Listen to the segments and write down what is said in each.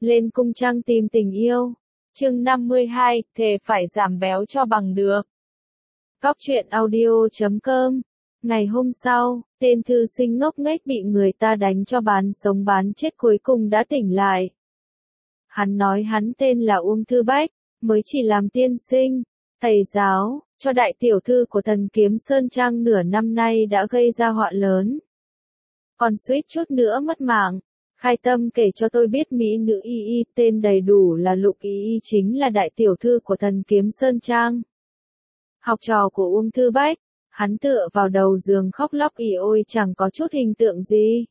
Lên cung trăng tìm tình yêu. Chương 52, thề phải giảm béo cho bằng được. Cóc truyện audio.com. Ngày hôm sau, tên thư sinh ngốc nghếch bị người ta đánh cho bán sống bán chết cuối cùng đã tỉnh lại. Hắn nói hắn tên là Uông Thư Bách, mới chỉ làm tiên sinh, thầy giáo, cho đại tiểu thư của Thần Kiếm Sơn Trang nửa năm nay đã gây ra họa lớn. Còn suýt chút nữa mất mạng. Khai Tâm kể cho tôi biết mỹ nữ Y Y tên đầy đủ là Lục Y Y chính là đại tiểu thư của Thần Kiếm Sơn Trang. Học trò của Uông Thư Bách, hắn tựa vào đầu giường khóc lóc ỉ ôi chẳng có chút hình tượng gì.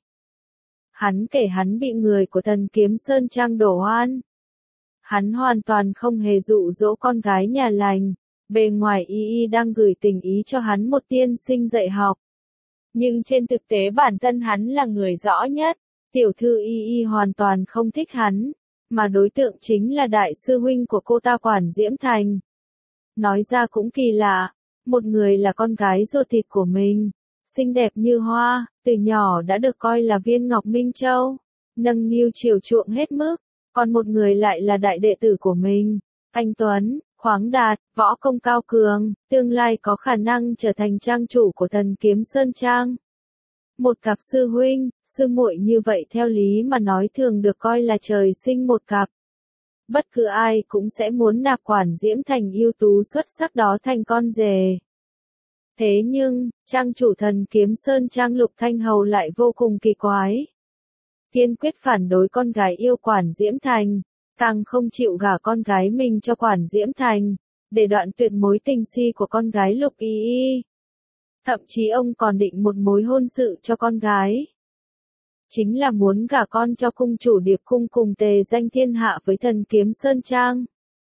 Hắn kể hắn bị người của Thần Kiếm Sơn Trang đổ oan. Hắn hoàn toàn không hề dụ dỗ con gái nhà lành, bề ngoài Y Y đang gửi tình ý cho hắn một tiên sinh dạy học. Nhưng trên thực tế bản thân hắn là người rõ nhất. Tiểu thư Y Y hoàn toàn không thích hắn, mà đối tượng chính là đại sư huynh của cô ta Quản Diễm Thành. Nói ra cũng kỳ lạ, một người là con gái ruột thịt của mình, xinh đẹp như hoa, từ nhỏ đã được coi là viên ngọc minh châu, nâng niu chiều chuộng hết mức, còn một người lại là đại đệ tử của mình, anh Tuấn, khoáng đạt, võ công cao cường, tương lai có khả năng trở thành trang chủ của Thần Kiếm Sơn Trang. Một cặp sư huynh, sư muội như vậy theo lý mà nói thường được coi là trời sinh một cặp. Bất cứ ai cũng sẽ muốn nạp Quản Diễm Thành ưu tú xuất sắc đó thành con rể. Thế nhưng, trang chủ Thần Kiếm Sơn Trang Lục Thanh Hầu lại vô cùng kỳ quái. Kiên quyết phản đối con gái yêu Quản Diễm Thành, càng không chịu gả con gái mình cho Quản Diễm Thành, để đoạn tuyệt mối tình si của con gái Lục Y Y. Thậm chí ông còn định một mối hôn sự cho con gái. Chính là muốn gả con cho cung chủ Điệp Cung cùng tề danh thiên hạ với Thần Kiếm Sơn Trang.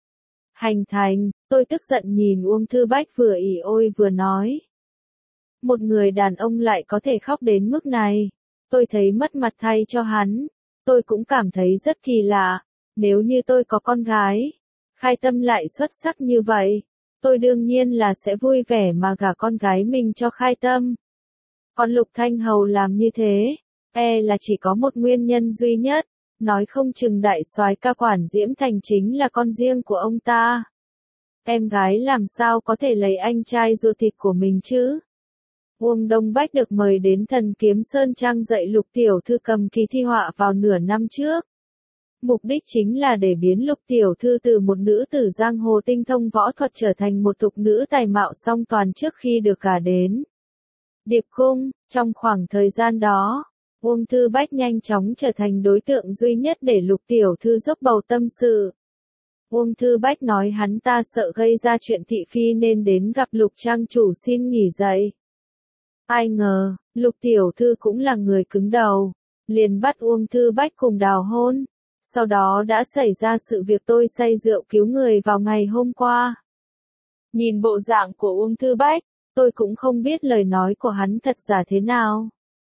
Hành thành, tôi tức giận nhìn Uông Thư Bách vừa ỉ ôi vừa nói. Một người đàn ông lại có thể khóc đến mức này. Tôi thấy mất mặt thay cho hắn. Tôi cũng cảm thấy rất kỳ lạ. Nếu như tôi có con gái, Khai Tâm lại xuất sắc như vậy, tôi đương nhiên là sẽ vui vẻ mà gả con gái mình cho Khai Tâm. Còn Lục Thanh Hầu làm như thế, là chỉ có một nguyên nhân duy nhất, nói không chừng đại soái ca Quản Diễm Thành chính là con riêng của ông ta. Em gái làm sao có thể lấy anh trai ruột thịt của mình chứ? Uông Đông Bách được mời đến Thần Kiếm Sơn Trang dạy Lục tiểu thư cầm kỳ thi họa vào nửa năm trước. Mục đích chính là để biến Lục tiểu thư từ một nữ tử giang hồ tinh thông võ thuật trở thành một thục nữ tài mạo song toàn trước khi được gả đến Điệp Cung. Trong khoảng thời gian đó, Uông Thư Bách nhanh chóng trở thành đối tượng duy nhất để Lục tiểu thư dốc bầu tâm sự. Uông Thư Bách nói hắn ta sợ gây ra chuyện thị phi nên đến gặp Lục trang chủ xin nghỉ dạy. Ai ngờ, Lục tiểu thư cũng là người cứng đầu, liền bắt Uông Thư Bách cùng đào hôn. Sau đó đã xảy ra sự việc tôi say rượu cứu người vào ngày hôm qua. Nhìn bộ dạng của Uông Thư Bách, tôi cũng không biết lời nói của hắn thật giả thế nào.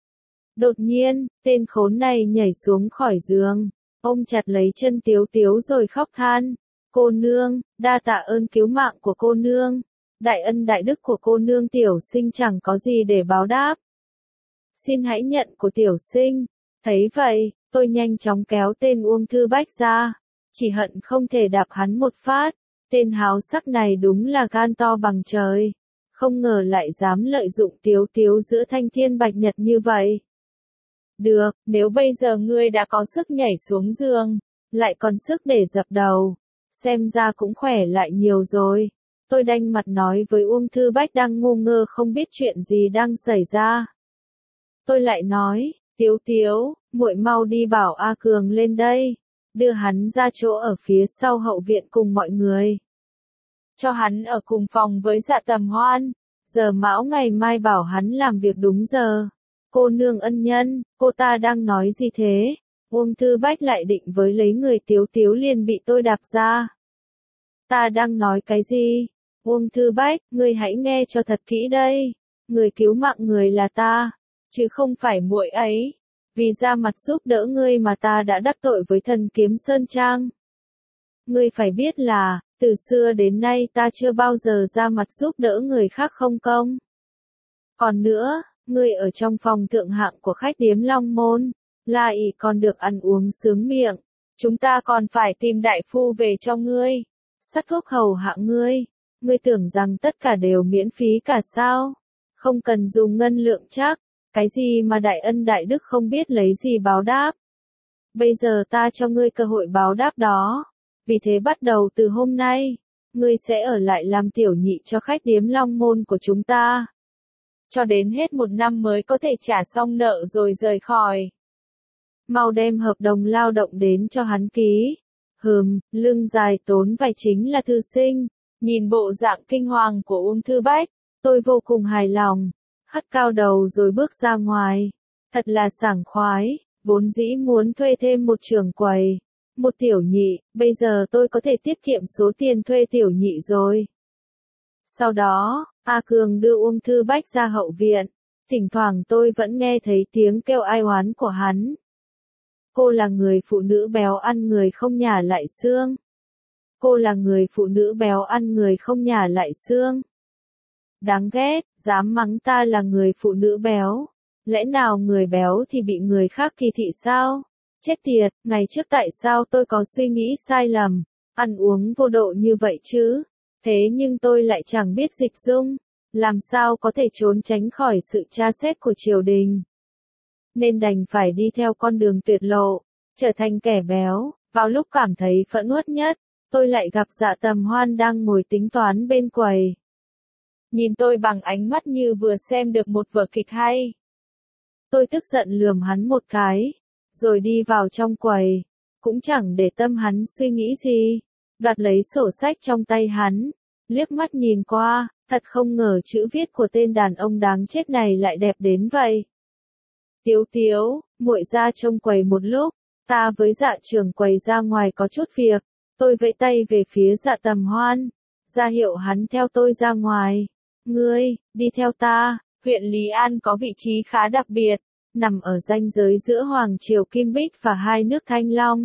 Đột nhiên, tên khốn này nhảy xuống khỏi giường, ôm chặt lấy chân Tiếu Tiếu rồi khóc than. Cô nương, đa tạ ơn cứu mạng của cô nương. Đại ân đại đức của cô nương tiểu sinh chẳng có gì để báo đáp. Xin hãy nhận của tiểu sinh. Thấy vậy, tôi nhanh chóng kéo tên Uông Thư Bách ra, chỉ hận không thể đạp hắn một phát. Tên háo sắc này đúng là gan to bằng trời, không ngờ lại dám lợi dụng Tiếu Tiếu giữa thanh thiên bạch nhật như vậy. Được, nếu bây giờ ngươi đã có sức nhảy xuống giường, lại còn sức để dập đầu, xem ra cũng khỏe lại nhiều rồi. Tôi đanh mặt nói với Uông Thư Bách đang ngu ngơ không biết chuyện gì đang xảy ra. Tôi lại nói, Tiếu Tiếu, muội mau đi bảo A Cường lên đây, đưa hắn ra chỗ ở phía sau hậu viện cùng mọi người. Cho hắn ở cùng phòng với Dạ Tầm Hoan, giờ mão ngày mai bảo hắn làm việc đúng giờ. Cô nương ân nhân, cô ta đang nói gì thế? Uông Thư Bách lại định với lấy người Tiếu Tiếu liền bị tôi đạp ra. Ta đang nói cái gì? Uông Thư Bách, ngươi hãy nghe cho thật kỹ đây. Người cứu mạng người là ta, chứ không phải muội ấy. Vì ra mặt giúp đỡ ngươi mà ta đã đắc tội với Thần Kiếm Sơn Trang. Ngươi phải biết là, từ xưa đến nay ta chưa bao giờ ra mặt giúp đỡ người khác không công. Còn nữa, ngươi ở trong phòng thượng hạng của khách điếm Long Môn, là ỷ còn được ăn uống sướng miệng, Chúng ta còn phải tìm đại phu về cho ngươi. Sắc thuốc hầu hạ ngươi. Ngươi tưởng rằng tất cả đều miễn phí cả sao? Không cần dùng ngân lượng chắc. Cái gì mà đại ân đại đức không biết lấy gì báo đáp. Bây giờ ta cho ngươi cơ hội báo đáp đó. Vì thế bắt đầu từ hôm nay, ngươi sẽ ở lại làm tiểu nhị cho khách điếm Long Môn của chúng ta. Cho đến hết 1 năm mới có thể trả xong nợ rồi rời khỏi. Mau đem hợp đồng lao động đến cho hắn ký. Lưng dài tốn vải chính là thư sinh. Nhìn bộ dạng kinh hoàng của Uông Thư Bách, tôi vô cùng hài lòng. Hất cao đầu rồi bước ra ngoài. Thật là sảng khoái, vốn dĩ muốn thuê thêm một trưởng quầy, một tiểu nhị, bây giờ tôi có thể tiết kiệm số tiền thuê tiểu nhị rồi. Sau đó, A Cường đưa Uông Thư Bách ra hậu viện. Thỉnh thoảng tôi vẫn nghe thấy tiếng kêu ai oán của hắn. Cô là người phụ nữ béo ăn người không nhả lại xương. Cô là người phụ nữ béo ăn người không nhả lại xương. Đáng ghét, dám mắng ta là người phụ nữ béo. Lẽ nào người béo thì bị người khác kỳ thị sao? Chết tiệt, ngày trước tại sao tôi có suy nghĩ sai lầm, ăn uống vô độ như vậy chứ? Thế nhưng tôi lại chẳng biết dịch dung, làm sao có thể trốn tránh khỏi sự tra xét của triều đình. Nên đành phải đi theo con đường tuyệt lộ, trở thành kẻ béo. Vào lúc cảm thấy phẫn uất nhất, tôi lại gặp Dạ Tầm Hoan đang ngồi tính toán bên quầy. Nhìn tôi bằng ánh mắt như vừa xem được một vở kịch hay. Tôi tức giận lườm hắn một cái, rồi đi vào trong quầy, cũng chẳng để tâm hắn suy nghĩ gì, đoạt lấy sổ sách trong tay hắn, liếc mắt nhìn qua, thật không ngờ chữ viết của tên đàn ông đáng chết này lại đẹp đến vậy. Tiếu Tiếu, muội ra trông quầy một lúc, ta với Dạ trưởng quầy ra ngoài có chút việc, tôi vẫy tay về phía Dạ Tầm Hoan, ra hiệu hắn theo tôi ra ngoài. Ngươi, đi theo ta. Huyện Lý An có vị trí khá đặc biệt, nằm ở ranh giới giữa Hoàng triều Kim Bích và hai nước Thanh Long.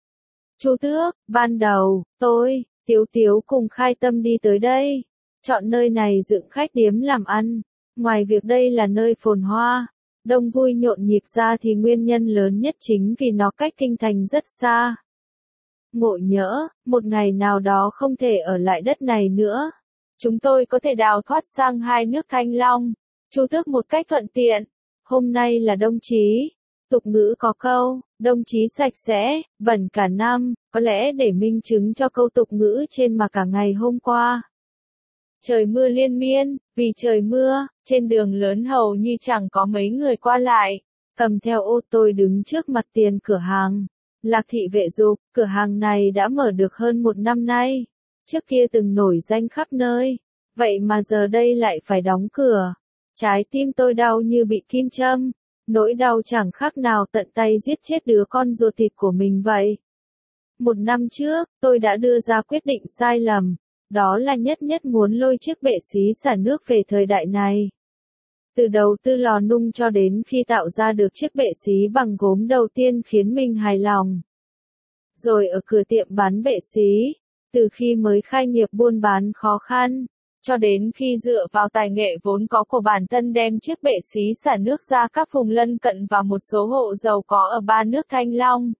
Chu Tước, ban đầu, tôi, Tiếu Tiếu cùng Khai Tâm đi tới đây, chọn nơi này dựng khách điếm làm ăn. Ngoài việc đây là nơi phồn hoa, đông vui nhộn nhịp ra thì nguyên nhân lớn nhất chính vì nó cách kinh thành rất xa. Ngộ nhỡ, một ngày nào đó không thể ở lại đất này nữa, chúng tôi có thể đào thoát sang hai nước Thanh Long. Chu Tước một cách thuận tiện. Hôm nay là đông chí. Tục ngữ có câu, đông chí sạch sẽ, bẩn cả năm, có lẽ để minh chứng cho câu tục ngữ trên mà cả ngày hôm qua. Trời mưa liên miên, vì trời mưa, trên đường lớn hầu như chẳng có mấy người qua lại. Cầm theo ô tôi đứng trước mặt tiền cửa hàng. Lạc Thị Vệ Dục, cửa hàng này đã mở được hơn 1 năm nay. Trước kia từng nổi danh khắp nơi. Vậy mà giờ đây lại phải đóng cửa. Trái tim tôi đau như bị kim châm, nỗi đau chẳng khác nào tận tay giết chết đứa con ruột thịt của mình vậy. 1 năm trước, tôi đã đưa ra quyết định sai lầm, đó là nhất muốn lôi chiếc bệ xí xả nước về thời đại này. Từ đầu tư lò nung cho đến khi tạo ra được chiếc bệ xí bằng gốm đầu tiên khiến mình hài lòng. Rồi ở cửa tiệm bán bệ xí, từ khi mới khai nghiệp buôn bán khó khăn, cho đến khi dựa vào tài nghệ vốn có của bản thân đem chiếc bệ xí xả nước ra các vùng lân cận và một số hộ giàu có ở 3 nước Thanh Long,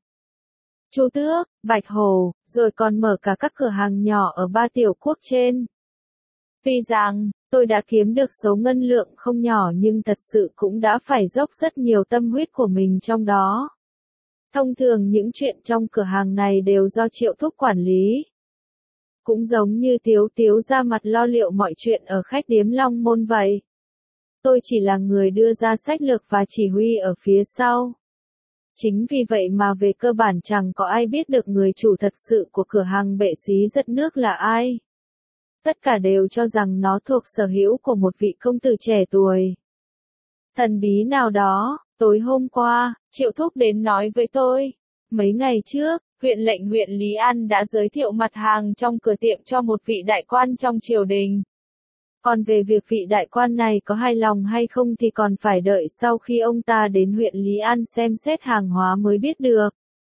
Chu Tước, Bạch Hồ, rồi còn mở cả các cửa hàng nhỏ ở 3 tiểu quốc trên. Tuy rằng, tôi đã kiếm được số ngân lượng không nhỏ nhưng thật sự cũng đã phải dốc rất nhiều tâm huyết của mình trong đó. Thông thường những chuyện trong cửa hàng này đều do Triệu Thúc quản lý. Cũng giống như Tiếu Tiếu ra mặt lo liệu mọi chuyện ở khách điếm Long Môn vậy. Tôi chỉ là người đưa ra sách lược và chỉ huy ở phía sau. Chính vì vậy mà về cơ bản chẳng có ai biết được người chủ thật sự của cửa hàng bệ xí rất nước là ai. Tất cả đều cho rằng nó thuộc sở hữu của một vị công tử trẻ tuổi. Thần bí nào đó, tối hôm qua, Triệu Thúc đến nói với tôi. Mấy ngày trước, huyện lệnh huyện Lý An đã giới thiệu mặt hàng trong cửa tiệm cho một vị đại quan trong triều đình. Còn về việc vị đại quan này có hài lòng hay không thì còn phải đợi sau khi ông ta đến huyện Lý An xem xét hàng hóa mới biết được.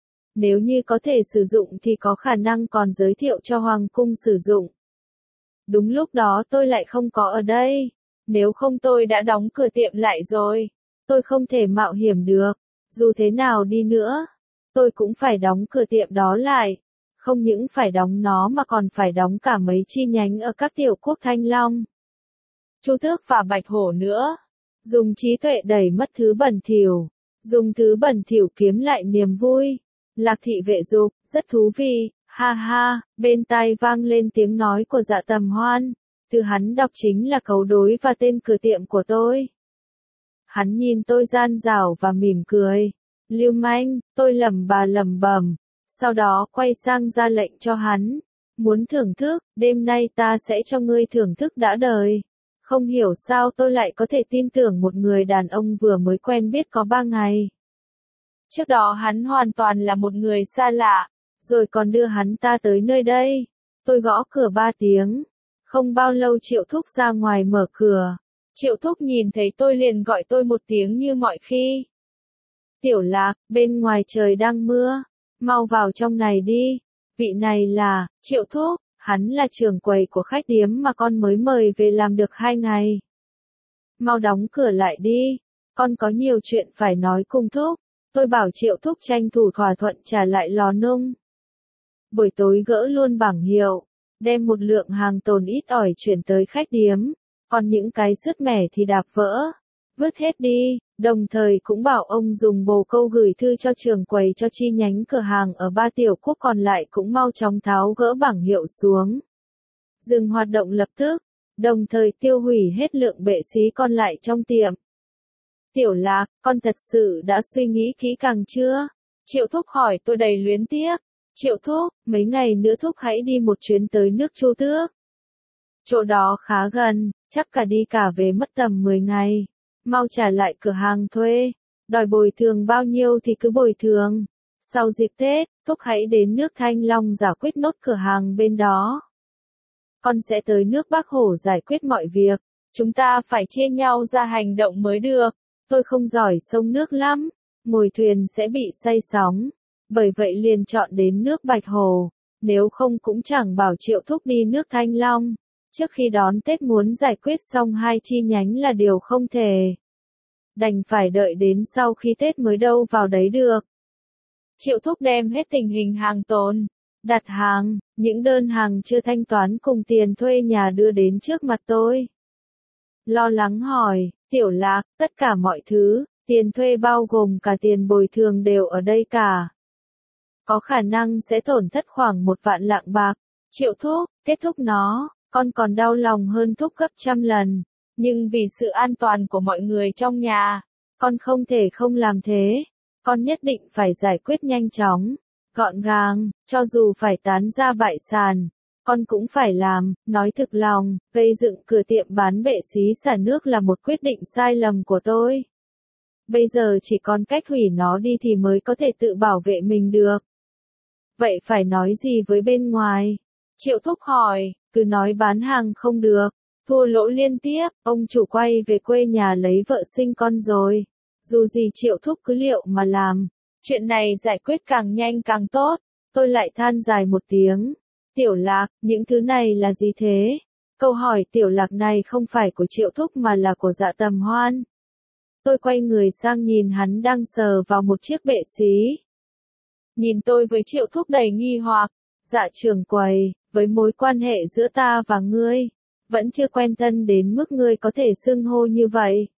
Nếu như có thể sử dụng thì có khả năng còn giới thiệu cho Hoàng cung sử dụng. Đúng lúc đó tôi lại không có ở đây. Nếu không tôi đã đóng cửa tiệm lại rồi. Tôi không thể mạo hiểm được. Dù thế nào đi nữa, tôi cũng phải đóng cửa tiệm đó lại. Không những phải đóng nó mà còn phải đóng cả mấy chi nhánh ở các tiểu quốc Thanh Long, Chu Tước và Bạch Hổ nữa. Dùng trí tuệ đẩy mất thứ bẩn thỉu, dùng thứ bẩn thỉu kiếm lại niềm vui. Lạc Thị Vệ dục, rất thú vị, ha ha, bên tai vang lên tiếng nói của Dạ Tầm Hoan. Từ hắn đọc chính là cấu đối và tên cửa tiệm của tôi. Hắn nhìn tôi gian dảo và mỉm cười. Lưu manh, tôi lẩm bẩm. Sau đó quay sang ra lệnh cho hắn. Muốn thưởng thức, đêm nay ta sẽ cho ngươi thưởng thức đã đời. Không hiểu sao tôi lại có thể tin tưởng một người đàn ông vừa mới quen biết có 3 ngày. Trước đó hắn hoàn toàn là một người xa lạ, rồi còn đưa hắn ta tới nơi đây. Tôi gõ cửa 3 tiếng. Không bao lâu Triệu Thúc ra ngoài mở cửa. Triệu Thúc nhìn thấy tôi liền gọi tôi một tiếng như mọi khi. Tiểu Lạc, bên ngoài trời đang mưa. Mau vào trong này đi. Vị này là, Triệu Thúc, hắn là trưởng quầy của khách điếm mà con mới mời về làm được 2 ngày. Mau đóng cửa lại đi. Con có nhiều chuyện phải nói cùng Thúc. Tôi bảo Triệu Thúc tranh thủ thỏa thuận trả lại lò nung. Buổi tối gỡ luôn bảng hiệu, đem một lượng hàng tồn ít ỏi chuyển tới khách điếm, còn những cái sứt mẻ thì đạp vỡ, vứt hết đi, đồng thời cũng bảo ông dùng bồ câu gửi thư cho trưởng quầy cho chi nhánh cửa hàng ở 3 tiểu quốc còn lại cũng mau chóng tháo gỡ bảng hiệu xuống. Dừng hoạt động lập tức, đồng thời tiêu hủy hết lượng bệ xí còn lại trong tiệm. Tiểu Lạc, con thật sự đã suy nghĩ kỹ càng chưa? Triệu Thúc hỏi tôi đầy luyến tiếc. Triệu Thúc, mấy ngày nữa Thúc hãy đi một chuyến tới nước Chu Tước. Chỗ đó khá gần, chắc cả đi cả về mất tầm 10 ngày. Mau trả lại cửa hàng thuê. Đòi bồi thường bao nhiêu thì cứ bồi thường. Sau dịp Tết, Thúc hãy đến nước Thanh Long giải quyết nốt cửa hàng bên đó. Con sẽ tới nước Bắc Hổ giải quyết mọi việc. Chúng ta phải chia nhau ra hành động mới được. Tôi không giỏi sông nước lắm, ngồi thuyền sẽ bị say sóng, bởi vậy liền chọn đến nước Bạch Hồ, nếu không cũng chẳng bảo Triệu Thúc đi nước Thanh Long. Trước khi đón Tết muốn giải quyết xong 2 chi nhánh là điều không thể. Đành phải đợi đến sau khi Tết mới đâu vào đấy được. Triệu Thúc đem hết tình hình hàng tồn, đặt hàng, những đơn hàng chưa thanh toán cùng tiền thuê nhà đưa đến trước mặt tôi. Lo lắng hỏi, Tiểu Lạc, tất cả mọi thứ, tiền thuê bao gồm cả tiền bồi thường đều ở đây cả. Có khả năng sẽ tổn thất khoảng 1 vạn lạng bạc. Triệu Thúc, kết thúc nó, con còn đau lòng hơn Thúc gấp trăm lần. Nhưng vì sự an toàn của mọi người trong nhà, con không thể không làm thế. Con nhất định phải giải quyết nhanh chóng, gọn gàng, cho dù phải tán ra bại sản. Con cũng phải làm, nói thực lòng, gây dựng cửa tiệm bán bệ xí xả nước là một quyết định sai lầm của tôi. Bây giờ chỉ còn cách hủy nó đi thì mới có thể tự bảo vệ mình được. Vậy phải nói gì với bên ngoài? Triệu Thúc hỏi, cứ nói bán hàng không được, thua lỗ liên tiếp, ông chủ quay về quê nhà lấy vợ sinh con rồi. Dù gì Triệu Thúc cứ liệu mà làm, chuyện này giải quyết càng nhanh càng tốt. Tôi lại than dài một tiếng. Tiểu Lạc, những thứ này là gì thế? Câu hỏi Tiểu Lạc này không phải của Triệu Thúc mà là của Dạ Tầm Hoan. Tôi quay người sang nhìn hắn đang sờ vào một chiếc bệ xí. Nhìn tôi với Triệu Thúc đầy nghi hoặc. Dạ trưởng quầy, với mối quan hệ giữa ta và ngươi, vẫn chưa quen thân đến mức ngươi có thể xưng hô như vậy.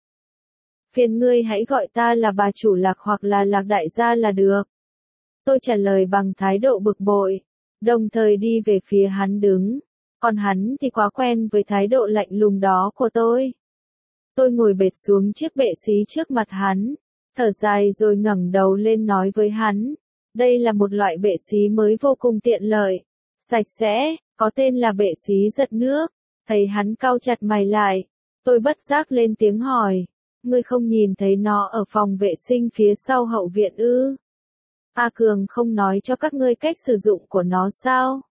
Phiền ngươi hãy gọi ta là bà chủ Lạc hoặc là Lạc đại gia là được. Tôi trả lời bằng thái độ bực bội, đồng thời đi về phía hắn đứng. Còn hắn thì quá quen với thái độ lạnh lùng đó của tôi. Tôi ngồi bệt xuống chiếc bệ xí trước mặt hắn, thở dài rồi ngẩng đầu lên nói với hắn. Đây là một loại bệ xí mới vô cùng tiện lợi, sạch sẽ, có tên là bệ xí giật nước. Thấy hắn cau chặt mày lại, tôi bất giác lên tiếng hỏi. Ngươi không nhìn thấy nó ở phòng vệ sinh phía sau hậu viện ư? A Cường không nói cho các ngươi cách sử dụng của nó sao?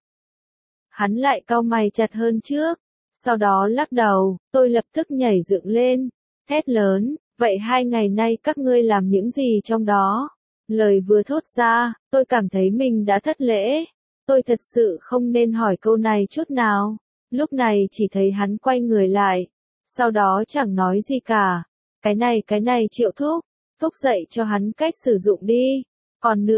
Hắn lại cau mày chặt hơn trước, sau đó lắc đầu. Tôi lập tức nhảy dựng lên, hét lớn, vậy 2 ngày nay các ngươi làm những gì trong đó? Lời vừa thốt ra, tôi cảm thấy mình đã thất lễ. Tôi thật sự không nên hỏi câu này chút nào. Lúc này chỉ thấy hắn quay người lại, sau đó chẳng nói gì cả. Cái này Triệu Thúc, thúc dạy cho hắn cách sử dụng đi. Còn nữa,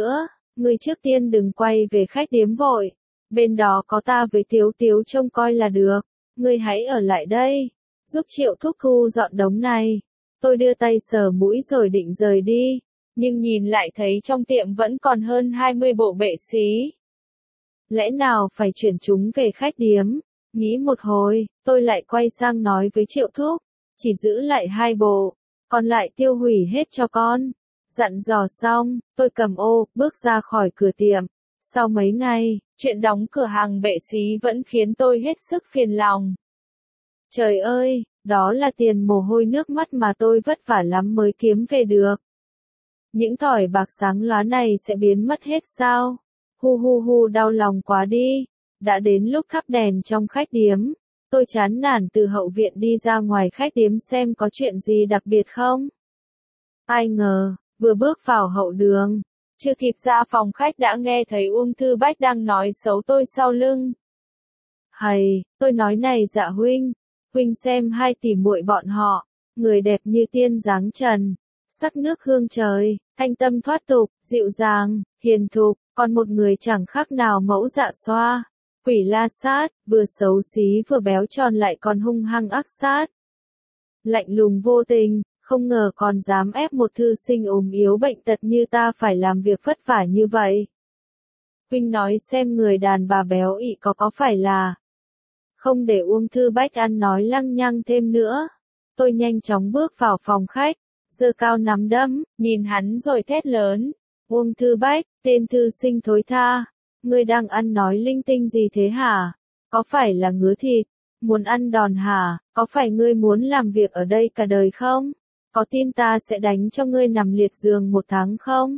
Ngươi trước tiên đừng quay về khách điếm vội. Bên đó có ta với Tiếu Tiếu trông coi là được. Ngươi hãy ở lại đây. Giúp Triệu Thúc thu dọn đống này. Tôi đưa tay sờ mũi rồi định rời đi. Nhưng nhìn lại thấy trong tiệm vẫn còn hơn 20 bộ bệ xí. Lẽ nào phải chuyển chúng về khách điếm? Nghĩ một hồi, tôi lại quay sang nói với Triệu Thúc. Chỉ giữ lại 2 bộ. Còn lại tiêu hủy hết cho con. Dặn dò xong, tôi cầm ô, bước ra khỏi cửa tiệm. Sau mấy ngày, chuyện đóng cửa hàng bệ xí vẫn khiến tôi hết sức phiền lòng. Trời ơi, đó là tiền mồ hôi nước mắt mà tôi vất vả lắm mới kiếm về được. Những thỏi bạc sáng lóa này sẽ biến mất hết sao? Hu hu hu, đau lòng quá đi. Đã đến lúc thắp đèn trong khách điếm. Tôi chán nản từ hậu viện đi ra ngoài khách điếm xem có chuyện gì đặc biệt không. Ai ngờ, vừa bước vào hậu đường, chưa kịp ra phòng khách đã nghe thấy Uông Thư Bách đang nói xấu tôi sau lưng. Hầy, tôi nói này Dạ huynh, huynh xem 2 tỷ muội bọn họ, người đẹp như tiên dáng trần, sắc nước hương trời, thanh tâm thoát tục, dịu dàng, hiền thục, còn một người chẳng khác nào mẫu Dạ Xoa, quỷ La Sát, vừa xấu xí vừa béo tròn lại còn hung hăng ác sát. Lạnh lùng vô tình, không ngờ còn dám ép một thư sinh ốm yếu bệnh tật như ta phải làm việc vất vả như vậy. Huynh nói xem người đàn bà béo ị có phải là... Không để Uông Thư Bách ăn nói lăng nhăng thêm nữa. Tôi nhanh chóng bước vào phòng khách, giơ cao nắm đấm, nhìn hắn rồi thét lớn. Uông Thư Bách, tên thư sinh thối tha. Ngươi đang ăn nói linh tinh gì thế hả? Có phải là ngứa thịt? Muốn ăn đòn hả? Có phải ngươi muốn làm việc ở đây cả đời không? Có tin ta sẽ đánh cho ngươi nằm liệt giường 1 tháng không?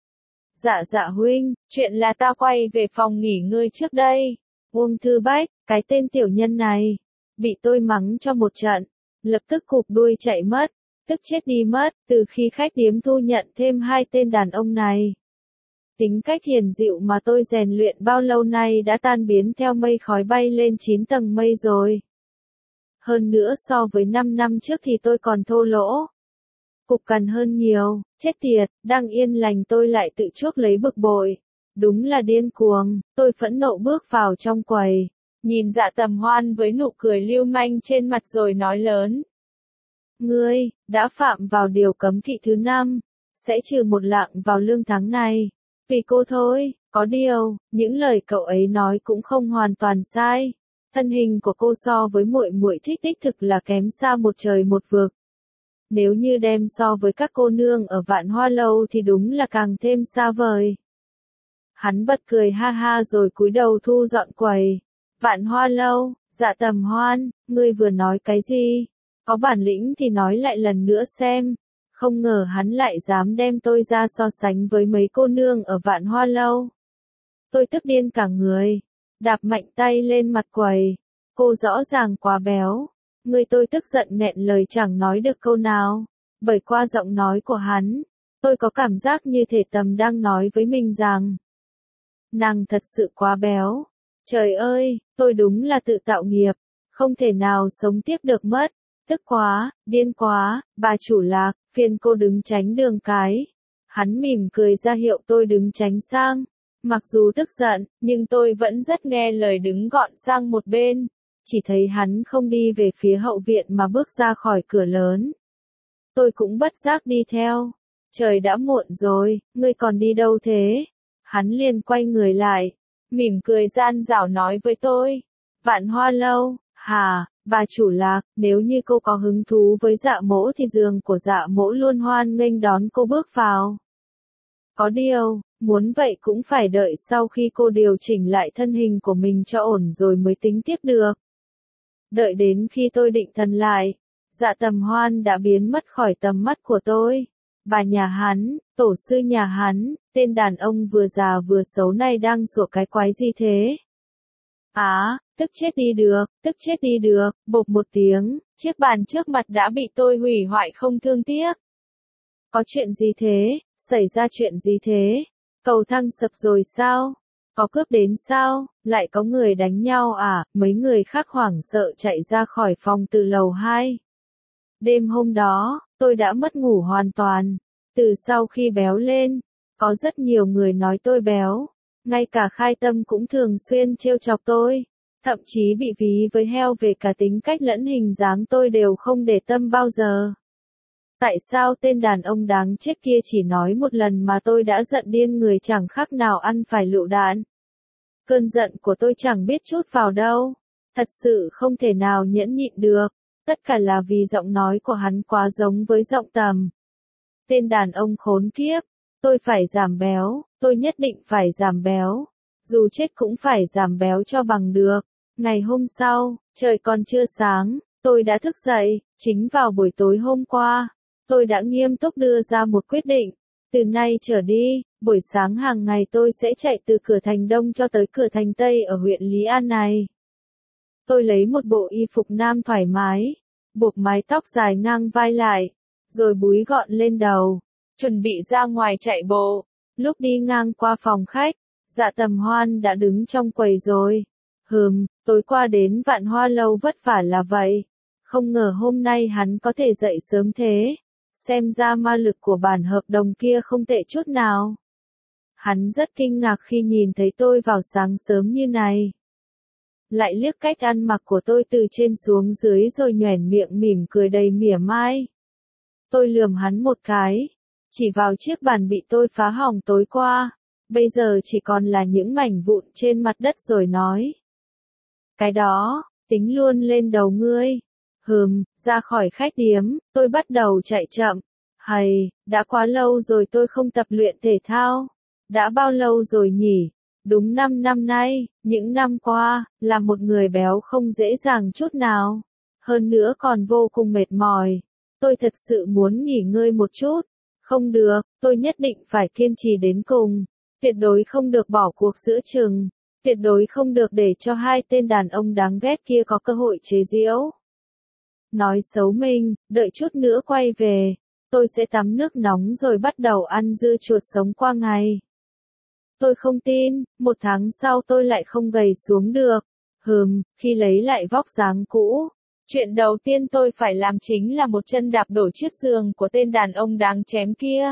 Dạ huynh, chuyện là ta quay về phòng nghỉ ngơi trước đây. Uông Thư Bách, cái tên tiểu nhân này, bị tôi mắng cho một trận, lập tức cụp đuôi chạy mất, tức chết đi mất, từ khi khách điếm thu nhận thêm 2 tên đàn ông này. Tính cách hiền dịu mà tôi rèn luyện bao lâu nay đã tan biến theo mây khói bay lên 9 tầng mây rồi. Hơn nữa so với 5 năm trước thì tôi còn thô lỗ. Cục cằn hơn nhiều, chết tiệt, đang yên lành tôi lại tự chuốc lấy bực bội. Đúng là điên cuồng, tôi phẫn nộ bước vào trong quầy, nhìn Dạ Tầm Hoan với nụ cười lưu manh trên mặt rồi nói lớn. Ngươi, đã phạm vào điều cấm kỵ thứ 5, sẽ trừ 1 lạng vào lương tháng này. Vì cô thôi, có điều, những lời cậu ấy nói cũng không hoàn toàn sai. Thân hình của cô so với muội muội thích đích thực là kém xa một trời một vực. Nếu như đem so với các cô nương ở Vạn Hoa Lâu thì đúng là càng thêm xa vời. Hắn bật cười ha ha rồi cúi đầu thu dọn quầy. Vạn Hoa Lâu, Dạ Tầm Hoan, ngươi vừa nói cái gì? Có bản lĩnh thì nói lại lần nữa xem. Không ngờ hắn lại dám đem tôi ra so sánh với mấy cô nương ở Vạn Hoa Lâu. Tôi tức điên cả người, đạp mạnh tay lên mặt quầy. Cô rõ ràng quá béo. Tôi tức giận nghẹn lời chẳng nói được câu nào. Bởi qua giọng nói của hắn, tôi có cảm giác như thể Tầm đang nói với mình rằng nàng thật sự quá béo. Trời ơi, tôi đúng là tự tạo nghiệp, không thể nào sống tiếp được mất. Tức quá, điên quá, bà chủ Lạc, phiền cô đứng tránh đường cái. Hắn mỉm cười ra hiệu tôi đứng tránh sang. Mặc dù tức giận, nhưng tôi vẫn rất nghe lời đứng gọn sang một bên. Chỉ thấy hắn không đi về phía hậu viện mà bước ra khỏi cửa lớn. Tôi cũng bất giác đi theo. Trời đã muộn rồi, ngươi còn đi đâu thế? Hắn liền quay người lại, mỉm cười gian dảo nói với tôi. Vạn Hoa Lâu, hả, bà chủ Lạc, nếu như cô có hứng thú với Dạ mỗ thì giường của Dạ mỗ luôn hoan nghênh đón cô bước vào. Có điều, muốn vậy cũng phải đợi sau khi cô điều chỉnh lại thân hình của mình cho ổn rồi mới tính tiếp được. Đợi đến khi tôi định thần lại, Dạ Tầm Hoan đã biến mất khỏi tầm mắt của tôi. Bà nhà hắn, tổ sư nhà hắn, tên đàn ông vừa già vừa xấu này đang sủa cái quái gì thế? Tức chết đi được, bộp một tiếng, chiếc bàn trước mặt đã bị tôi hủy hoại không thương tiếc. Có chuyện gì thế? Xảy ra chuyện gì thế? Cầu thang sập rồi sao? Có cướp đến sao? Lại có người đánh nhau à? Mấy người khác hoảng sợ chạy ra khỏi phòng từ lầu 2. Đêm hôm đó, tôi đã mất ngủ hoàn toàn. Từ sau khi béo lên, Có rất nhiều người nói tôi béo. Ngay cả Khai Tâm cũng thường xuyên trêu chọc tôi. Thậm chí bị ví với heo về cả tính cách lẫn hình dáng tôi đều không để tâm bao giờ. Tại sao tên đàn ông đáng chết kia chỉ nói một lần mà tôi đã giận điên người chẳng khác nào ăn phải lựu đạn. Cơn giận của tôi chẳng biết chút vào đâu. Thật sự không thể nào nhẫn nhịn được. Tất cả là vì giọng nói của hắn quá giống với giọng Tầm. Tên đàn ông khốn kiếp. Tôi phải giảm béo. Tôi nhất định phải giảm béo. Dù chết cũng phải giảm béo cho bằng được. Ngày hôm sau, trời còn chưa sáng, tôi đã thức dậy. Chính vào buổi tối hôm qua, tôi đã nghiêm túc đưa ra một quyết định. Từ nay trở đi, buổi sáng hàng ngày tôi sẽ chạy từ cửa thành Đông cho tới cửa thành Tây ở huyện Lý An này. Tôi lấy một bộ y phục nam thoải mái, buộc mái tóc dài ngang vai lại, rồi búi gọn lên đầu, chuẩn bị ra ngoài chạy bộ. Lúc đi ngang qua phòng khách, Dạ Tầm Hoan đã đứng trong quầy rồi. Tối qua đến Vạn Hoa Lâu vất vả là vậy. Không ngờ hôm nay hắn có thể dậy sớm thế. Xem ra ma lực của bản hợp đồng kia không tệ chút nào. Hắn rất kinh ngạc khi nhìn thấy tôi vào sáng sớm như này. Lại liếc cách ăn mặc của tôi từ trên xuống dưới rồi nhoẻn miệng mỉm cười đầy mỉa mai. Tôi lườm hắn một cái. Chỉ vào chiếc bàn bị tôi phá hỏng tối qua. Bây giờ chỉ còn là những mảnh vụn trên mặt đất rồi nói. Cái đó, tính luôn lên đầu ngươi. Ra khỏi khách điếm, tôi bắt đầu chạy chậm. Đã quá lâu rồi tôi không tập luyện thể thao. Đã bao lâu rồi nhỉ? Đúng 5 năm nay, những năm qua, là một người béo không dễ dàng chút nào. Hơn nữa còn vô cùng mệt mỏi. Tôi thật sự muốn nghỉ ngơi một chút. Không được, tôi nhất định phải kiên trì đến cùng. Tuyệt đối không được bỏ cuộc giữa chừng. Tuyệt đối không được để cho hai tên đàn ông đáng ghét kia có cơ hội chế giễu. Nói xấu mình, đợi chút nữa quay về. Tôi sẽ tắm nước nóng rồi bắt đầu ăn dưa chuột sống qua ngày. Tôi không tin, 1 tháng sau tôi lại không gầy xuống được. Khi lấy lại vóc dáng cũ, chuyện đầu tiên tôi phải làm chính là một chân đạp đổ chiếc giường của tên đàn ông đáng chém kia.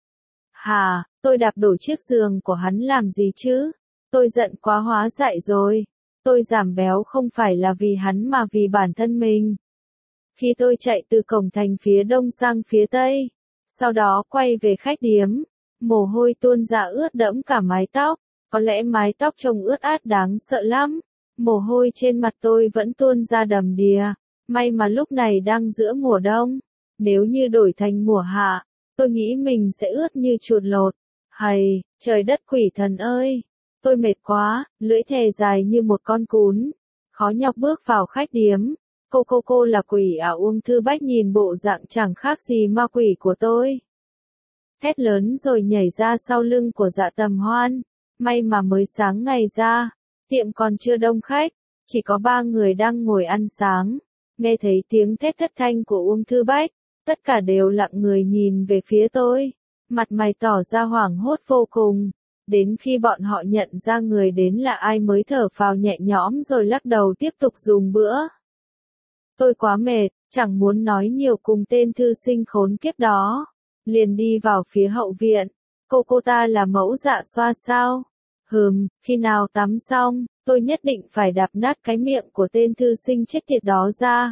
Tôi đạp đổ chiếc giường của hắn làm gì chứ? Tôi giận quá hóa dại rồi. Tôi giảm béo không phải là vì hắn mà vì bản thân mình. Khi tôi chạy từ cổng thành phía đông sang phía tây, sau đó quay về khách điếm, mồ hôi tuôn ra ướt đẫm cả mái tóc, có lẽ mái tóc trông ướt át đáng sợ lắm. Mồ hôi trên mặt tôi vẫn tuôn ra đầm đìa, may mà lúc này đang giữa mùa đông. Nếu như đổi thành mùa hạ, tôi nghĩ mình sẽ ướt như chuột lột. Trời đất quỷ thần ơi! Tôi mệt quá, lưỡi thè dài như một con cún. Khó nhọc bước vào khách điếm. Cô là quỷ à? Uông Thư Bách nhìn bộ dạng chẳng khác gì ma quỷ của tôi. Thét lớn rồi nhảy ra sau lưng của Dạ Tầm Hoan. May mà mới sáng ngày ra, tiệm còn chưa đông khách, chỉ có 3 người đang ngồi ăn sáng. Nghe thấy tiếng thét thất thanh của Uông Thư Bách, tất cả đều lặng người nhìn về phía tôi. Mặt mày tỏ ra hoảng hốt vô cùng. Đến khi bọn họ nhận ra người đến là ai mới thở phào nhẹ nhõm rồi lắc đầu tiếp tục dùng bữa. Tôi quá mệt, chẳng muốn nói nhiều cùng tên thư sinh khốn kiếp đó. Liền đi vào phía hậu viện. Cô ta là mẫu Dạ Xoa sao? Khi nào tắm xong, tôi nhất định phải đạp nát cái miệng của tên thư sinh chết tiệt đó ra.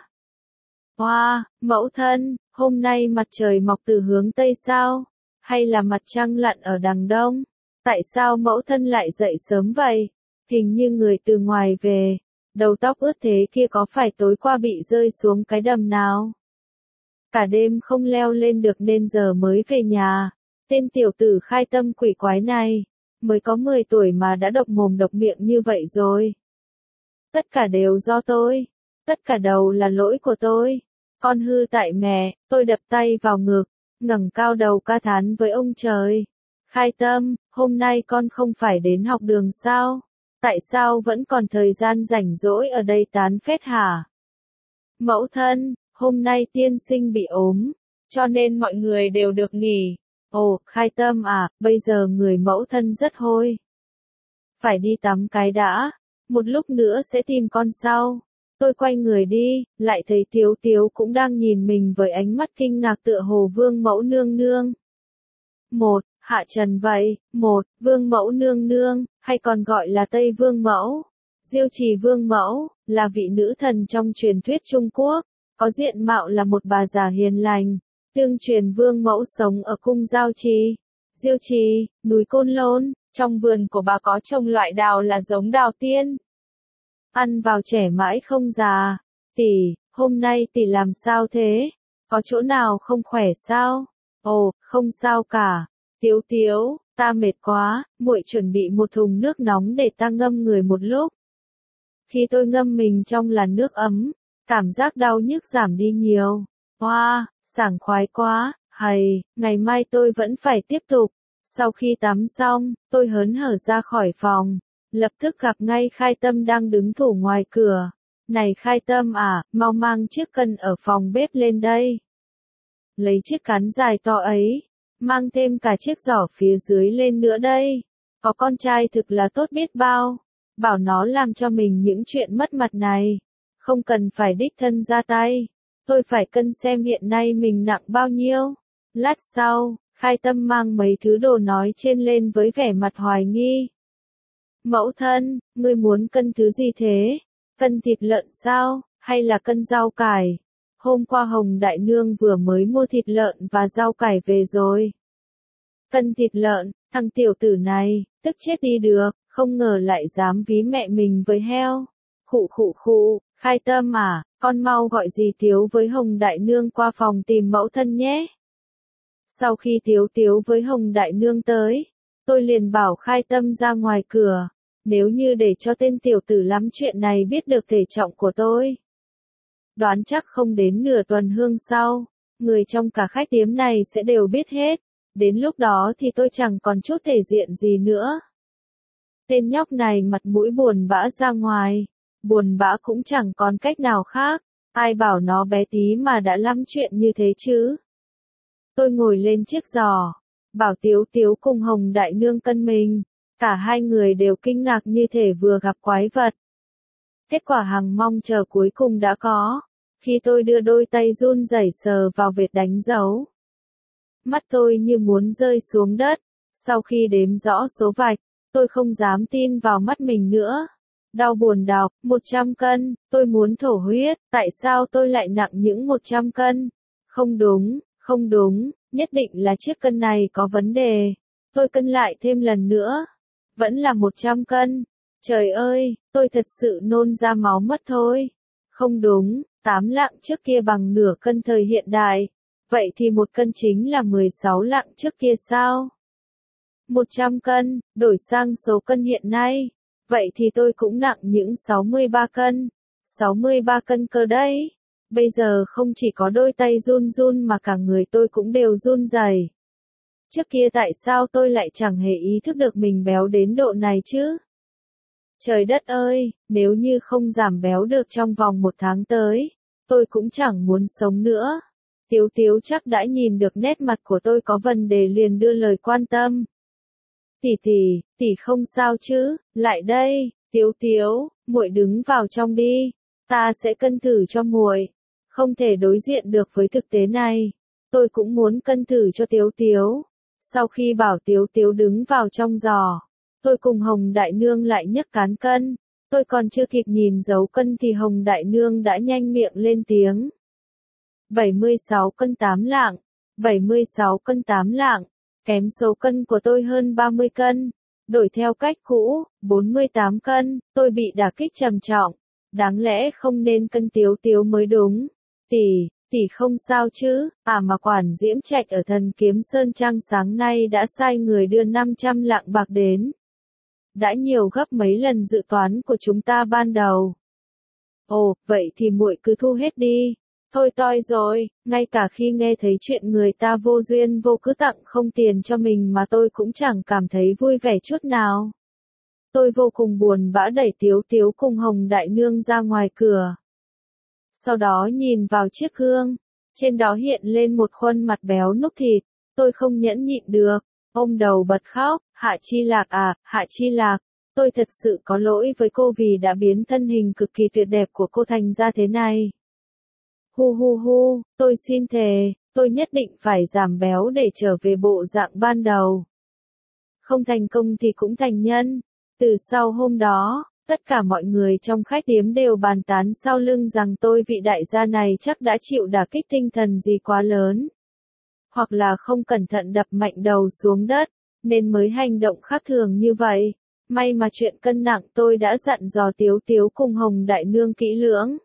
Mẫu thân, hôm nay mặt trời mọc từ hướng Tây sao? Hay là mặt trăng lặn ở đằng Đông? Tại sao mẫu thân lại dậy sớm vậy? Hình như người từ ngoài về. Đầu tóc ướt thế kia có phải tối qua bị rơi xuống cái đầm nào? Cả đêm không leo lên được nên giờ mới về nhà. Tên tiểu tử Khai Tâm quỷ quái này, mới có 10 tuổi mà đã độc mồm độc miệng như vậy rồi. Tất cả đều do tôi. Tất cả đầu là lỗi của tôi. Con hư tại mẹ, tôi đập tay vào ngực, ngẩng cao đầu ca thán với ông trời. Khai Tâm, hôm nay con không phải đến học đường sao? Tại sao vẫn còn thời gian rảnh rỗi ở đây tán phét hả? Mẫu thân, hôm nay tiên sinh bị ốm, cho nên mọi người đều được nghỉ. Ồ, Khai Tâm à, bây giờ người mẫu thân rất hôi. Phải đi tắm cái đã, một lúc nữa sẽ tìm con sau. Tôi quay người đi, lại thấy Tiếu Tiếu cũng đang nhìn mình với ánh mắt kinh ngạc tựa hồ vương mẫu nương nương. 1, Hạ Trần vậy, một, Vương Mẫu Nương Nương, hay còn gọi là Tây Vương Mẫu. Diêu Trì Vương Mẫu, là vị nữ thần trong truyền thuyết Trung Quốc, có diện mạo là một bà già hiền lành. Tương truyền Vương Mẫu sống ở cung Giao Trì, Diêu Trì, núi Côn Lôn, trong vườn của bà có trồng loại đào là giống đào tiên. Ăn vào trẻ mãi không già. Tỷ, hôm nay tỷ làm sao thế? Có chỗ nào không khỏe sao? Ồ, không sao cả. Tiếu Tiếu, ta mệt quá, muội chuẩn bị một thùng nước nóng để ta ngâm người một lúc. Khi tôi ngâm mình trong làn nước ấm, cảm giác đau nhức giảm đi nhiều. Wow, sảng khoái quá, hầy, ngày mai tôi vẫn phải tiếp tục. Sau khi tắm xong, tôi hớn hở ra khỏi phòng, lập tức gặp ngay Khai Tâm đang đứng thủ ngoài cửa. Này Khai Tâm à, mau mang chiếc cân ở phòng bếp lên đây. Lấy chiếc cán dài to ấy, mang thêm cả chiếc giỏ phía dưới lên nữa đây. Có con trai thực là tốt biết bao, bảo nó làm cho mình những chuyện mất mặt này. Không cần phải đích thân ra tay, tôi phải cân xem hiện nay mình nặng bao nhiêu. Lát sau, Khai Tâm mang mấy thứ đồ nói trên lên với vẻ mặt hoài nghi. Mẫu thân, ngươi muốn cân thứ gì thế? Cân thịt lợn sao, hay là cân rau cải? Hôm qua Hồng Đại Nương vừa mới mua thịt lợn và rau cải về rồi. Cân thịt lợn, thằng tiểu tử này, tức chết đi được, không ngờ lại dám ví mẹ mình với heo. Khụ khụ khụ, Khai Tâm à, con mau gọi dì Tiếu với Hồng Đại Nương qua phòng tìm mẫu thân nhé. Sau khi Tiếu Tiếu với Hồng Đại Nương tới, tôi liền bảo Khai Tâm ra ngoài cửa, nếu như để cho tên tiểu tử lắm chuyện này biết được thể trọng của tôi. Đoán chắc không đến nửa tuần hương sau, người trong cả khách điếm này sẽ đều biết hết, đến lúc đó thì tôi chẳng còn chút thể diện gì nữa. Tên nhóc này mặt mũi buồn bã ra ngoài, buồn bã cũng chẳng còn cách nào khác, ai bảo nó bé tí mà đã lắm chuyện như thế chứ. Tôi ngồi lên chiếc giò, bảo Tiếu Tiếu cùng Hồng Đại Nương cân mình, cả hai người đều kinh ngạc như thể vừa gặp quái vật. Kết quả hằng mong chờ cuối cùng đã có, khi tôi đưa đôi tay run rẩy sờ vào vệt đánh dấu. Mắt tôi như muốn rơi xuống đất, sau khi đếm rõ số vạch, tôi không dám tin vào mắt mình nữa. Đau buồn đọc, 100 cân, tôi muốn thổ huyết, tại sao tôi lại nặng những 100 cân? Không đúng, không đúng, nhất định là chiếc cân này có vấn đề. Tôi cân lại thêm lần nữa, vẫn là 100 cân. Trời ơi, tôi thật sự nôn ra máu mất thôi. Không đúng, 8 lạng trước kia bằng nửa cân thời hiện đại. Vậy thì 1 cân chính là 16 lạng trước kia sao? 100 cân, đổi sang số cân hiện nay. Vậy thì tôi cũng nặng những 63 cân. 63 cân cơ đấy. Bây giờ không chỉ có đôi tay run run mà cả người tôi cũng đều run rẩy. Trước kia tại sao tôi lại chẳng hề ý thức được mình béo đến độ này chứ? Trời đất ơi, nếu như không giảm béo được trong vòng 1 tháng tới, tôi cũng chẳng muốn sống nữa. Tiếu Tiếu chắc đã nhìn được nét mặt của tôi có vấn đề liền đưa lời quan tâm. Tỷ không sao chứ, lại đây, Tiếu Tiếu, muội đứng vào trong đi, ta sẽ cân thử cho muội. Không thể đối diện được với thực tế này, tôi cũng muốn cân thử cho Tiếu Tiếu. Sau khi bảo Tiếu Tiếu đứng vào trong giò, tôi cùng Hồng Đại Nương lại nhấc cán cân. Tôi còn chưa kịp nhìn dấu cân thì Hồng Đại Nương đã nhanh miệng lên tiếng. 76 cân 8 lạng, 76 cân 8 lạng, kém số cân của tôi hơn 30 cân. Đổi theo cách cũ, 48 cân, tôi bị đả kích trầm trọng. Đáng lẽ không nên cân Tiếu Tiếu mới đúng. Tỷ không sao chứ, mà quản Diễm Trạch ở Thần Kiếm Sơn Trang sáng nay đã sai người đưa 500 lạng bạc đến. Đã nhiều gấp mấy lần dự toán của chúng ta ban đầu. Ồ, vậy thì muội cứ thu hết đi. Thôi toi rồi, ngay cả khi nghe thấy chuyện người ta vô duyên vô cớ tặng không tiền cho mình mà tôi cũng chẳng cảm thấy vui vẻ chút nào. Tôi vô cùng buồn bã đẩy Tiếu Tiếu cùng Hồng Đại Nương ra ngoài cửa. Sau đó nhìn vào chiếc gương, trên đó hiện lên một khuôn mặt béo núc thịt, tôi không nhẫn nhịn được, ôm đầu bật khóc, Hạ Chi Lạc à, Hạ Chi Lạc, tôi thật sự có lỗi với cô vì đã biến thân hình cực kỳ tuyệt đẹp của cô thành ra thế này. Hu hu hu, tôi xin thề, tôi nhất định phải giảm béo để trở về bộ dạng ban đầu. không thành công thì cũng thành nhân. Từ sau hôm đó, tất cả mọi người trong khách điếm đều bàn tán sau lưng rằng tôi vị đại gia này chắc đã chịu đả kích tinh thần gì quá lớn. Hoặc là không cẩn thận đập mạnh đầu xuống đất, nên mới hành động khác thường như vậy. May mà chuyện cân nặng tôi đã dặn dò Tiếu Tiếu cùng Hồng Đại Nương kỹ lưỡng.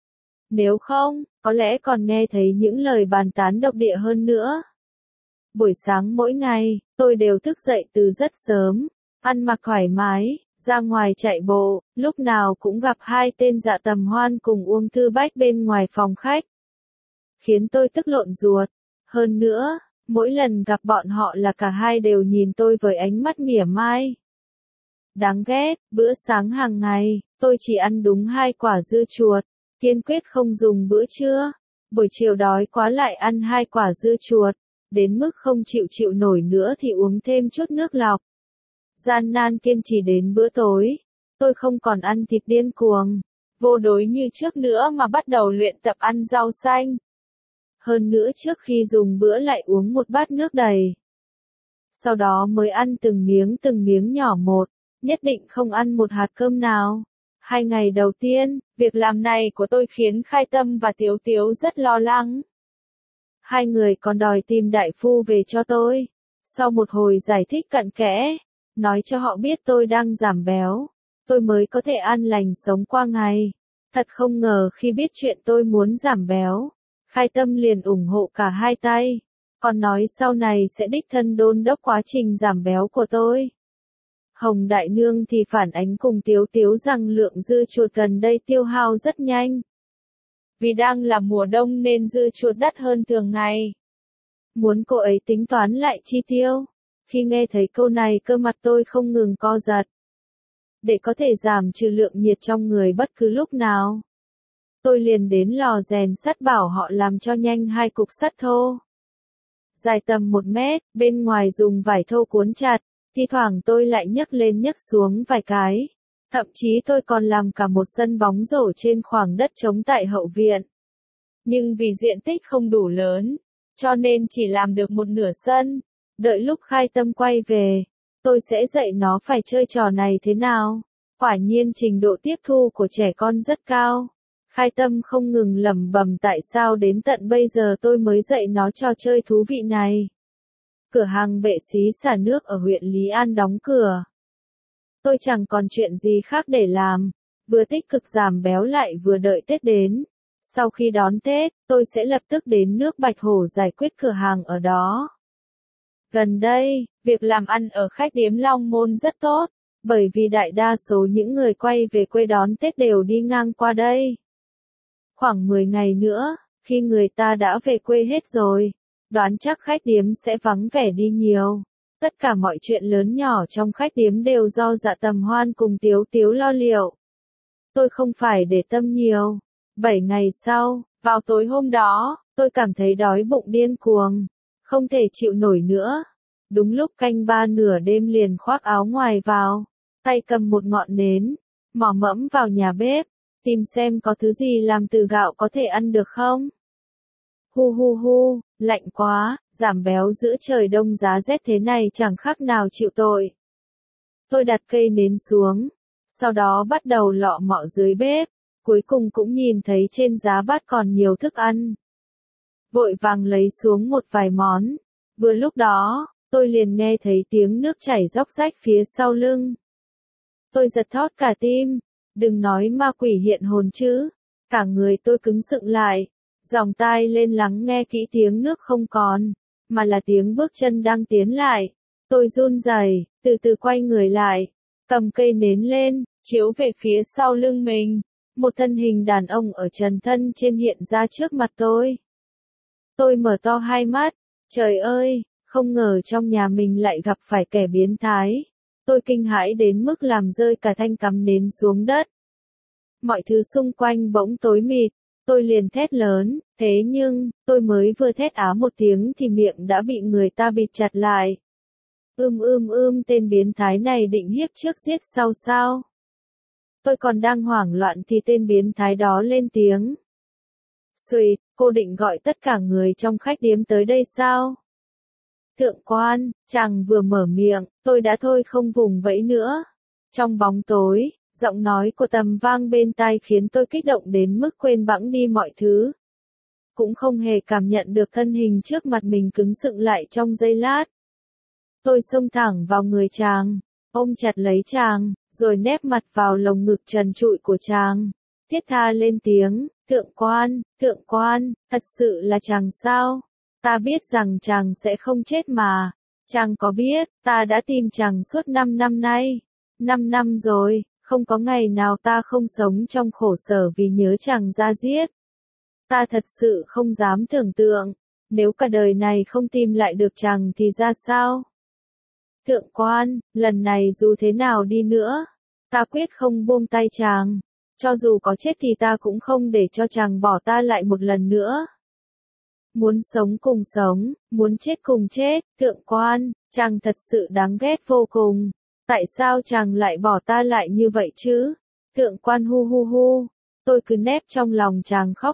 Nếu không, có lẽ còn nghe thấy những lời bàn tán độc địa hơn nữa. Buổi sáng mỗi ngày, tôi đều thức dậy từ rất sớm, ăn mặc thoải mái, ra ngoài chạy bộ, lúc nào cũng gặp hai tên Dạ Tầm Hoan cùng Uông Thư Bách bên ngoài phòng khách. Khiến tôi tức lộn ruột. Hơn nữa, mỗi lần gặp bọn họ là cả hai đều nhìn tôi với ánh mắt mỉa mai. Đáng ghét, bữa sáng hàng ngày, tôi chỉ ăn đúng 2 quả dưa chuột, kiên quyết không dùng bữa trưa. Buổi chiều đói quá lại ăn 2 quả dưa chuột, đến mức không chịu nổi nữa thì uống thêm chút nước lọc. Gian nan kiên trì đến bữa tối, tôi không còn ăn thịt điên cuồng, vô đối như trước nữa mà bắt đầu luyện tập ăn rau xanh. Hơn nữa trước khi dùng bữa lại uống một bát nước đầy. Sau đó mới ăn từng miếng nhỏ một, nhất định không ăn một hạt cơm nào. 2 ngày đầu tiên, việc làm này của tôi khiến Khai Tâm và Tiếu Tiếu rất lo lắng. Hai người còn đòi tìm đại phu về cho tôi. Sau một hồi giải thích cặn kẽ, nói cho họ biết tôi đang giảm béo, tôi mới có thể an lành sống qua ngày. Thật không ngờ khi biết chuyện tôi muốn giảm béo, Khai Tâm liền ủng hộ cả hai tay, còn nói sau này sẽ đích thân đôn đốc quá trình giảm béo của tôi. Hồng Đại Nương thì phản ánh cùng Tiếu Tiếu rằng lượng dưa chuột gần đây tiêu hao rất nhanh. Vì đang là mùa đông nên dưa chuột đắt hơn thường ngày. Muốn cô ấy tính toán lại chi tiêu. Khi nghe thấy câu này cơ mặt tôi không ngừng co giật. Để có thể giảm trừ lượng nhiệt trong người bất cứ lúc nào, tôi liền đến lò rèn sắt bảo họ làm cho nhanh 2 cục sắt thô. Dài tầm 1 mét, bên ngoài dùng vải thô cuốn chặt, thi thoảng tôi lại nhấc lên nhấc xuống vài cái. Thậm chí tôi còn làm cả một sân bóng rổ trên khoảng đất trống tại hậu viện. Nhưng vì diện tích không đủ lớn, cho nên chỉ làm được một nửa sân. Đợi lúc Khai Tâm quay về, tôi sẽ dạy nó phải chơi trò này thế nào. Quả nhiên trình độ tiếp thu của trẻ con rất cao. Khai Tâm không ngừng lẩm bẩm tại sao đến tận bây giờ tôi mới dạy nó trò chơi thú vị này. Cửa hàng bệ xí xả nước ở huyện Lý An đóng cửa. Tôi chẳng còn chuyện gì khác để làm, vừa tích cực giảm béo lại vừa đợi Tết đến. Sau khi đón Tết, tôi sẽ lập tức đến nước Bạch Hổ giải quyết cửa hàng ở đó. Gần đây, việc làm ăn ở khách điếm Long Môn rất tốt, bởi vì đại đa số những người quay về quê đón Tết đều đi ngang qua đây. Khoảng 10 ngày nữa, khi người ta đã về quê hết rồi, đoán chắc khách điếm sẽ vắng vẻ đi nhiều. Tất cả mọi chuyện lớn nhỏ trong khách điếm đều do Dạ Tầm Hoan cùng Tiếu Tiếu lo liệu. Tôi không phải để tâm nhiều. 7 ngày sau, vào tối hôm đó, tôi cảm thấy đói bụng điên cuồng, không thể chịu nổi nữa. Đúng lúc canh 3 nửa đêm liền khoác áo ngoài vào, tay cầm một ngọn nến, mò mẫm vào nhà bếp, tìm xem có thứ gì làm từ gạo có thể ăn được không. Hu hu hu, lạnh quá, giảm béo giữa trời đông giá rét thế này chẳng khác nào chịu tội. Tôi đặt cây nến xuống, sau đó bắt đầu lọ mọ dưới bếp, cuối cùng cũng nhìn thấy trên giá bát còn nhiều thức ăn. Vội vàng lấy xuống một vài món, vừa lúc đó, tôi liền nghe thấy tiếng nước chảy róc rách phía sau lưng. Tôi giật thót cả tim, đừng nói ma quỷ hiện hồn chứ, cả người tôi cứng sững lại. Dòng tai lên lắng nghe kỹ tiếng nước không còn, mà là tiếng bước chân đang tiến lại. Tôi run rẩy, từ từ quay người lại, cầm cây nến lên, chiếu về phía sau lưng mình. Một thân hình đàn ông ở trần thân trên hiện ra trước mặt tôi. Tôi mở to hai mắt, trời ơi, không ngờ trong nhà mình lại gặp phải kẻ biến thái. Tôi kinh hãi đến mức làm rơi cả thanh cắm nến xuống đất. Mọi thứ xung quanh bỗng tối mịt. Tôi liền thét lớn, thế nhưng, tôi mới vừa thét á một tiếng thì miệng đã bị người ta bịt chặt lại. Tên biến thái này định hiếp trước giết sau sao? Tôi còn đang hoảng loạn thì tên biến thái đó lên tiếng. Xuỵt, cô định gọi tất cả người trong khách điếm tới đây sao? Thượng quan, chàng vừa mở miệng, tôi đã thôi không vùng vẫy nữa. Trong bóng tối, giọng nói của Tầm vang bên tai khiến tôi kích động đến mức quên bẵng đi mọi thứ. Cũng không hề cảm nhận được thân hình trước mặt mình cứng sựng lại trong giây lát. Tôi xông thẳng vào người chàng, ôm chặt lấy chàng, rồi nép mặt vào lồng ngực trần trụi của chàng. Thiết tha lên tiếng, thượng quan, thật sự là chàng sao? Ta biết rằng chàng sẽ không chết mà. Chàng có biết, ta đã tìm chàng suốt 5 năm nay. 5 năm rồi, không có ngày nào ta không sống trong khổ sở vì nhớ chàng ra giết. Ta thật sự không dám tưởng tượng, nếu cả đời này không tìm lại được chàng thì ra sao? Thượng quan, lần này dù thế nào đi nữa, ta quyết không buông tay chàng. Cho dù có chết thì ta cũng không để cho chàng bỏ ta lại một lần nữa. Muốn sống cùng sống, muốn chết cùng chết, thượng quan, chàng thật sự đáng ghét vô cùng. Tại sao chàng lại bỏ ta lại như vậy chứ? Thượng quan hu hu hu, tôi cứ nép trong lòng chàng khóc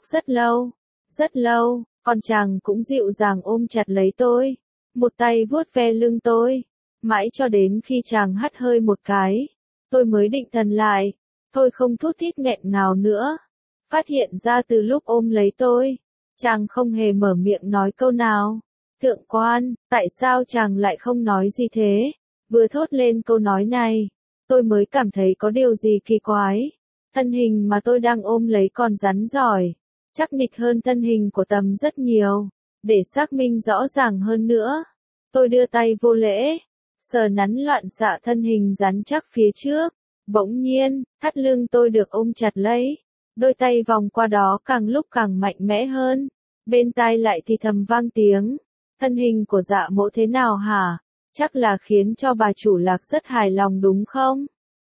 rất lâu, còn chàng cũng dịu dàng ôm chặt lấy tôi. Một tay vuốt ve lưng tôi, mãi cho đến khi chàng hắt hơi một cái, tôi mới định thần lại. Tôi không thút thít nghẹn ngào nữa. Phát hiện ra từ lúc ôm lấy tôi, chàng không hề mở miệng nói câu nào. Thượng quan, tại sao chàng lại không nói gì thế? Vừa thốt lên câu nói này, tôi mới cảm thấy có điều gì kỳ quái. Thân hình mà tôi đang ôm lấy còn rắn giỏi, chắc nịch hơn thân hình của Tầm rất nhiều. Để xác minh rõ ràng hơn nữa, tôi đưa tay vô lễ, sờ nắn loạn xạ thân hình rắn chắc phía trước. Bỗng nhiên, thắt lưng tôi được ôm chặt lấy, đôi tay vòng qua đó càng lúc càng mạnh mẽ hơn. Bên tai lại thì thầm vang tiếng, thân hình của Dạ Mỗ thế nào hả? Chắc là khiến cho bà chủ Lạc rất hài lòng đúng không?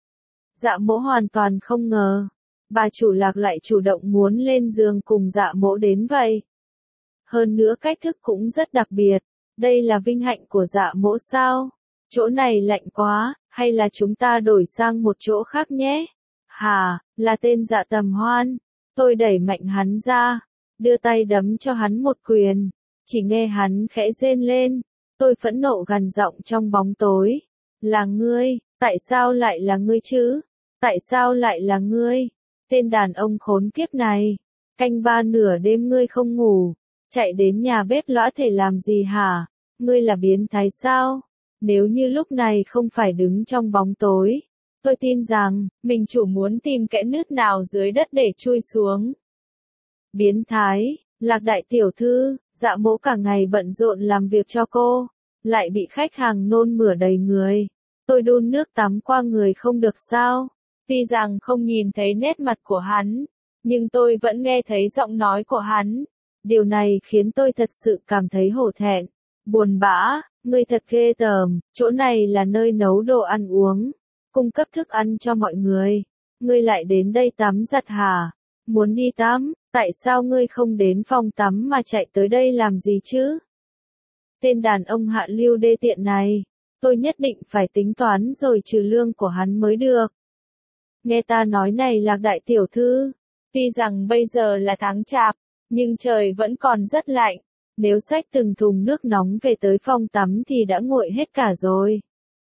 Dạ Mỗ hoàn toàn không ngờ, bà chủ Lạc lại chủ động muốn lên giường cùng Dạ Mỗ đến vậy. Hơn nữa cách thức cũng rất đặc biệt, đây là vinh hạnh của Dạ Mỗ sao? Chỗ này lạnh quá, hay là chúng ta đổi sang một chỗ khác nhé? Hà, là tên Dạ Tầm Hoan. Tôi đẩy mạnh hắn ra, đưa tay đấm cho hắn một quyền. Chỉ nghe hắn khẽ rên lên. Tôi phẫn nộ gằn giọng trong bóng tối. Là ngươi, tại sao lại là ngươi chứ? Tại sao lại là ngươi? Tên đàn ông khốn kiếp này. Canh 3 nửa đêm ngươi không ngủ, chạy đến nhà bếp lõa thể làm gì hả? Ngươi là biến thái sao? Nếu như lúc này không phải đứng trong bóng tối, tôi tin rằng, mình chủ muốn tìm kẽ nứt nào dưới đất để chui xuống. Biến thái, Lạc đại tiểu thư, Dạ Mỗ cả ngày bận rộn làm việc cho cô, lại bị khách hàng nôn mửa đầy người. Tôi đun nước tắm qua người không được sao? Tuy rằng không nhìn thấy nét mặt của hắn, nhưng tôi vẫn nghe thấy giọng nói của hắn. Điều này khiến tôi thật sự cảm thấy hổ thẹn, buồn bã. Ngươi thật ghê tởm, chỗ này là nơi nấu đồ ăn uống, cung cấp thức ăn cho mọi người. Ngươi lại đến đây tắm giặt hả? Muốn đi tắm, tại sao ngươi không đến phòng tắm mà chạy tới đây làm gì chứ? Tên đàn ông hạ lưu đê tiện này, tôi nhất định phải tính toán rồi trừ lương của hắn mới được. Nghe ta nói này Lạc đại tiểu thư, tuy rằng bây giờ là tháng chạp, nhưng trời vẫn còn rất lạnh. Nếu xách từng thùng nước nóng về tới phòng tắm thì đã nguội hết cả rồi.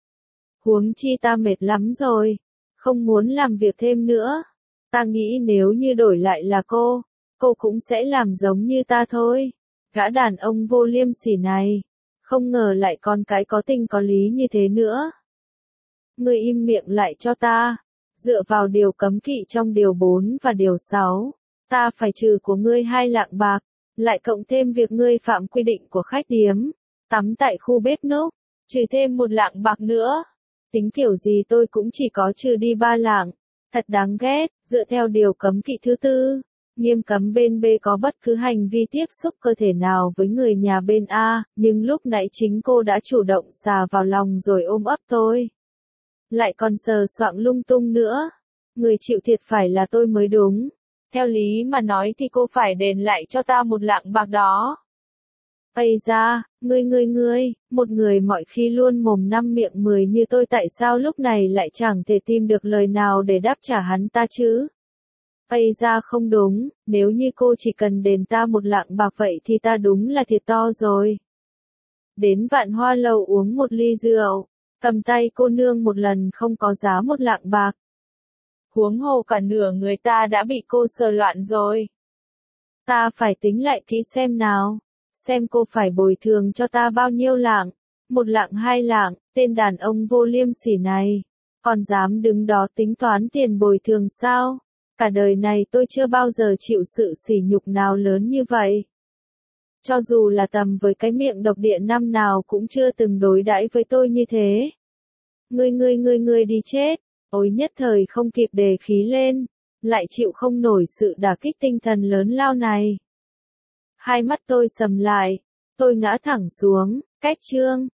Huống chi ta mệt lắm rồi, không muốn làm việc thêm nữa. Ta nghĩ nếu như đổi lại là cô cũng sẽ làm giống như ta thôi. Gã đàn ông vô liêm sỉ này, không ngờ lại còn cái có tình có lý như thế nữa. Ngươi im miệng lại cho ta. Dựa vào điều cấm kỵ trong điều 4 và điều 6, ta phải trừ của ngươi 2 lạng bạc. Lại cộng thêm việc ngươi phạm quy định của khách điếm, tắm tại khu bếp núc, trừ thêm 1 lạng bạc nữa. Tính kiểu gì tôi cũng chỉ có trừ đi 3 lạng. Thật đáng ghét, dựa theo điều cấm kỵ thứ 4, nghiêm cấm bên B có bất cứ hành vi tiếp xúc cơ thể nào với người nhà bên A, nhưng lúc nãy chính cô đã chủ động xà vào lòng rồi ôm ấp tôi. Lại còn sờ soạng lung tung nữa. Người chịu thiệt phải là tôi mới đúng. Theo lý mà nói thì cô phải đền lại cho ta 1 lạng bạc đó. Ây da, ngươi, một người mọi khi luôn mồm 5 miệng 10 như tôi tại sao lúc này lại chẳng thể tìm được lời nào để đáp trả hắn ta chứ? Ây da không đúng, nếu như cô chỉ cần đền ta 1 lạng bạc vậy thì ta đúng là thiệt to rồi. đến Vạn Hoa Lầu uống một ly rượu, cầm tay cô nương một lần không có giá 1 lạng bạc. Huống hồ cả nửa người ta đã bị cô sờ loạn rồi. Ta phải tính lại thì xem nào, xem cô phải bồi thường cho ta bao nhiêu lạng, 1 lạng 2 lạng, tên đàn ông vô liêm sỉ này, còn dám đứng đó tính toán tiền bồi thường sao? Cả đời này tôi chưa bao giờ chịu sự sỉ nhục nào lớn như vậy. Cho dù là tầm với cái miệng độc địa năm nào cũng chưa từng đối đãi với tôi như thế. Ngươi đi chết, ôi nhất thời không kịp đề khí lên, lại chịu không nổi sự đả kích tinh thần lớn lao này. Hai mắt tôi sầm lại, tôi ngã thẳng xuống, cách chương.